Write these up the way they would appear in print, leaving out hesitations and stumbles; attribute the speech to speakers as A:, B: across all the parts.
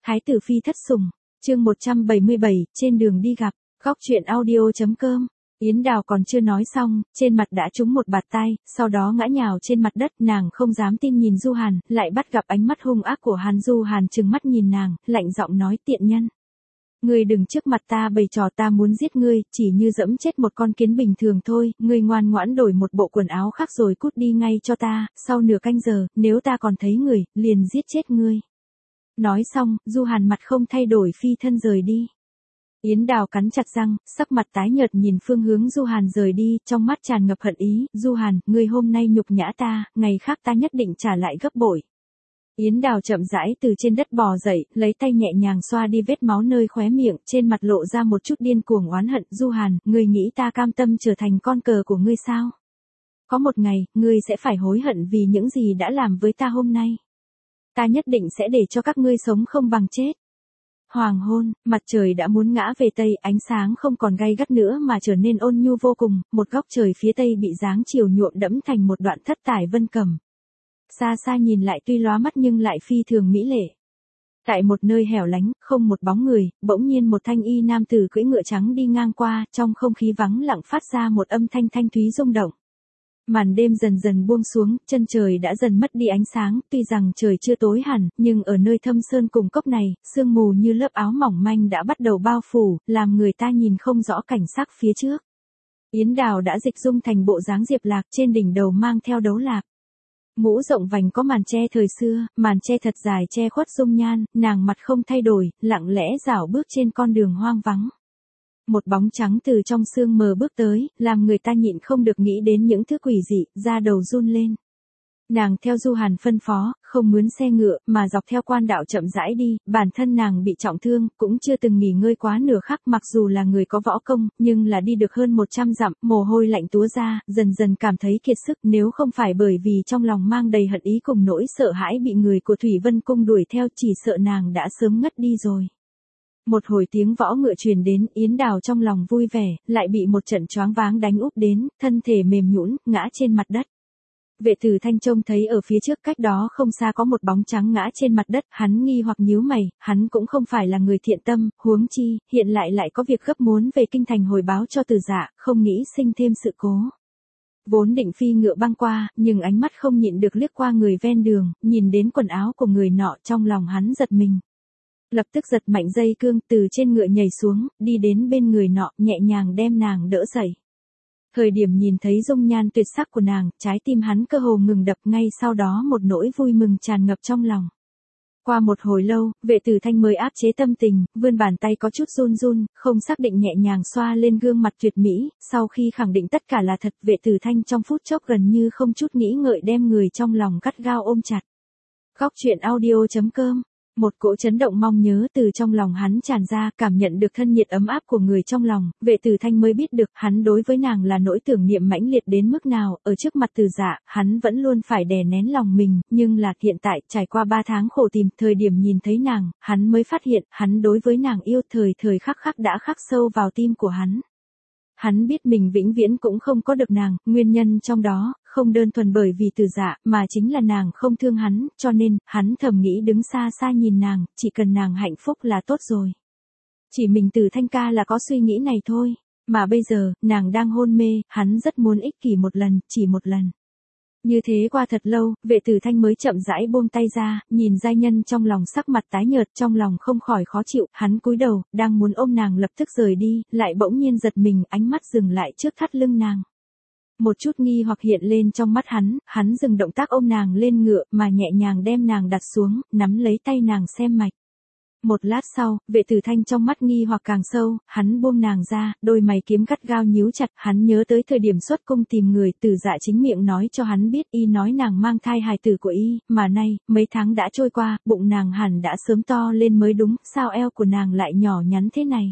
A: Thái tử phi thất sủng, chương 177, trên đường đi gặp, góc truyện audio.com. Yến Đào còn chưa nói xong, trên mặt đã trúng một bạt tai, sau đó ngã nhào trên mặt đất, nàng không dám tin nhìn Du Hàn, lại bắt gặp ánh mắt hung ác của hắn. Du Hàn trừng mắt nhìn nàng, lạnh giọng nói: tiện nhân, ngươi đừng trước mặt ta bày trò, ta muốn giết ngươi, chỉ như dẫm chết một con kiến bình thường thôi, ngươi ngoan ngoãn đổi một bộ quần áo khác rồi cút đi ngay cho ta, sau nửa canh giờ, nếu ta còn thấy người, liền giết chết ngươi. Nói xong, Du Hàn mặt không thay đổi phi thân rời đi. Yến Đào cắn chặt răng, sắc mặt tái nhợt nhìn phương hướng Du Hàn rời đi, trong mắt tràn ngập hận ý. Du Hàn, ngươi hôm nay nhục nhã ta, ngày khác ta nhất định trả lại gấp bội. Yến Đào chậm rãi từ trên đất bò dậy, lấy tay nhẹ nhàng xoa đi vết máu nơi khóe miệng, trên mặt lộ ra một chút điên cuồng oán hận. Du Hàn, ngươi nghĩ ta cam tâm trở thành con cờ của ngươi sao? Có một ngày, ngươi sẽ phải hối hận vì những gì đã làm với ta hôm nay. Ta nhất định sẽ để cho các ngươi sống không bằng chết. Hoàng hôn, mặt trời đã muốn ngã về tây, ánh sáng không còn gay gắt nữa mà trở nên ôn nhu vô cùng, một góc trời phía tây bị dáng chiều nhuộm đẫm thành một đoạn thất thải vân cầm. Xa xa nhìn lại tuy lóa mắt nhưng lại phi thường mỹ lệ. Tại một nơi hẻo lánh, không một bóng người, bỗng nhiên một thanh y nam tử cưỡi ngựa trắng đi ngang qua, trong không khí vắng lặng phát ra một âm thanh thanh thúy rung động. Màn đêm dần dần buông xuống, chân trời đã dần mất đi ánh sáng, tuy rằng trời chưa tối hẳn, nhưng ở nơi thâm sơn cùng cốc này, sương mù như lớp áo mỏng manh đã bắt đầu bao phủ, làm người ta nhìn không rõ cảnh sắc phía trước. Yến Đào đã dịch dung thành bộ dáng Diệp Lạc, trên đỉnh đầu mang theo đấu lạc. Mũ rộng vành có màn che thời xưa, màn che thật dài che khuất dung nhan, nàng mặt không thay đổi, lặng lẽ rảo bước trên con đường hoang vắng. Một bóng trắng từ trong sương mờ bước tới, làm người ta nhịn không được nghĩ đến những thứ quỷ dị, da đầu run lên. Nàng theo Du Hàn phân phó, không mướn xe ngựa, mà dọc theo quan đạo chậm rãi đi, bản thân nàng bị trọng thương, cũng chưa từng nghỉ ngơi quá nửa khắc, mặc dù là người có võ công, nhưng là đi được hơn 100 dặm, mồ hôi lạnh túa ra, dần dần cảm thấy kiệt sức, nếu không phải bởi vì trong lòng mang đầy hận ý cùng nỗi sợ hãi bị người của Thủy Vân Cung đuổi theo, chỉ sợ nàng đã sớm ngất đi rồi. Một hồi tiếng võ ngựa truyền đến, Yến Đào trong lòng vui vẻ, lại bị một trận choáng váng đánh úp đến, thân thể mềm nhũn, ngã trên mặt đất. Vệ Tử Thanh trông thấy ở phía trước cách đó không xa có một bóng trắng ngã trên mặt đất, hắn nghi hoặc nhíu mày, hắn cũng không phải là người thiện tâm, huống chi, hiện lại có việc gấp muốn về kinh thành hồi báo cho Từ Dạ, không nghĩ sinh thêm sự cố. Vốn định phi ngựa băng qua, nhưng ánh mắt không nhịn được liếc qua người ven đường, nhìn đến quần áo của người nọ, trong lòng hắn giật mình. Lập tức giật mạnh dây cương, từ trên ngựa nhảy xuống, đi đến bên người nọ, nhẹ nhàng đem nàng đỡ dậy. Thời điểm nhìn thấy dung nhan tuyệt sắc của nàng, trái tim hắn cơ hồ ngừng đập, ngay sau đó một nỗi vui mừng tràn ngập trong lòng. Qua một hồi lâu, Vệ Tử Thanh mới áp chế tâm tình, vươn bàn tay có chút run run, không xác định nhẹ nhàng xoa lên gương mặt tuyệt mỹ, sau khi khẳng định tất cả là thật, Vệ Tử Thanh trong phút chốc gần như không chút nghĩ ngợi đem người trong lòng gắt gao ôm chặt. Góc truyện audio.com. Một cỗ chấn động mong nhớ từ trong lòng hắn tràn ra, cảm nhận được thân nhiệt ấm áp của người trong lòng, Vệ Tử Thanh mới biết được hắn đối với nàng là nỗi tưởng niệm mãnh liệt đến mức nào, ở trước mặt Từ Dạ, hắn vẫn luôn phải đè nén lòng mình, nhưng là hiện tại, trải qua 3 tháng khổ tìm, thời điểm nhìn thấy nàng, hắn mới phát hiện, hắn đối với nàng yêu thời khắc khắc đã khắc sâu vào tim của hắn. Hắn biết mình vĩnh viễn cũng không có được nàng, nguyên nhân trong đó, không đơn thuần bởi vì Từ Dạ, mà chính là nàng không thương hắn, cho nên, hắn thầm nghĩ đứng xa xa nhìn nàng, chỉ cần nàng hạnh phúc là tốt rồi. Chỉ mình Từ Thanh ca là có suy nghĩ này thôi, mà bây giờ, nàng đang hôn mê, hắn rất muốn ích kỷ một lần, chỉ một lần. Như thế qua thật lâu, Vệ Tử Thanh mới chậm rãi buông tay ra, nhìn giai nhân trong lòng sắc mặt tái nhợt, trong lòng không khỏi khó chịu, hắn cúi đầu, đang muốn ôm nàng lập tức rời đi, lại bỗng nhiên giật mình, ánh mắt dừng lại trước thắt lưng nàng. Một chút nghi hoặc hiện lên trong mắt hắn dừng động tác ôm nàng lên ngựa, mà nhẹ nhàng đem nàng đặt xuống, nắm lấy tay nàng xem mạch. Một lát sau, Vệ Tử Thanh trong mắt nghi hoặc càng sâu, hắn buông nàng ra, đôi mày kiếm gắt gao nhíu chặt, hắn nhớ tới thời điểm xuất cung tìm người, Từ Dạ chính miệng nói cho hắn biết, y nói nàng mang thai hài tử của y, mà nay, mấy tháng đã trôi qua, bụng nàng hẳn đã sớm to lên mới đúng, sao eo của nàng lại nhỏ nhắn thế này.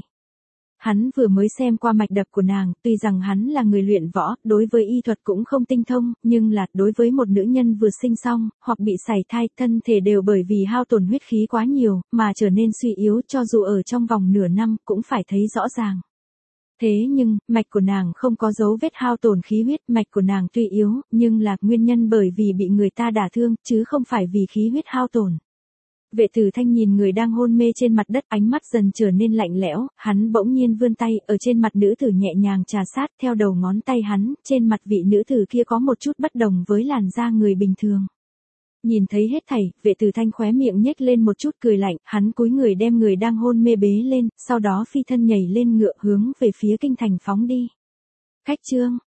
A: Hắn vừa mới xem qua mạch đập của nàng, tuy rằng hắn là người luyện võ, đối với y thuật cũng không tinh thông, nhưng là, đối với một nữ nhân vừa sinh xong, hoặc bị sảy thai, thân thể đều bởi vì hao tổn huyết khí quá nhiều, mà trở nên suy yếu, cho dù ở trong vòng nửa năm, cũng phải thấy rõ ràng. Thế nhưng, mạch của nàng không có dấu vết hao tổn khí huyết, mạch của nàng tuy yếu, nhưng là nguyên nhân bởi vì bị người ta đả thương, chứ không phải vì khí huyết hao tổn. Vệ Tử Thanh nhìn người đang hôn mê trên mặt đất, ánh mắt dần trở nên lạnh lẽo, hắn bỗng nhiên vươn tay, ở trên mặt nữ tử nhẹ nhàng trà sát, theo đầu ngón tay hắn, trên mặt vị nữ tử kia có một chút bất đồng với làn da người bình thường. Nhìn thấy hết thảy, Vệ Tử Thanh khóe miệng nhếch lên một chút cười lạnh, hắn cúi người đem người đang hôn mê bế lên, sau đó phi thân nhảy lên ngựa hướng về phía kinh thành phóng đi. Khách trương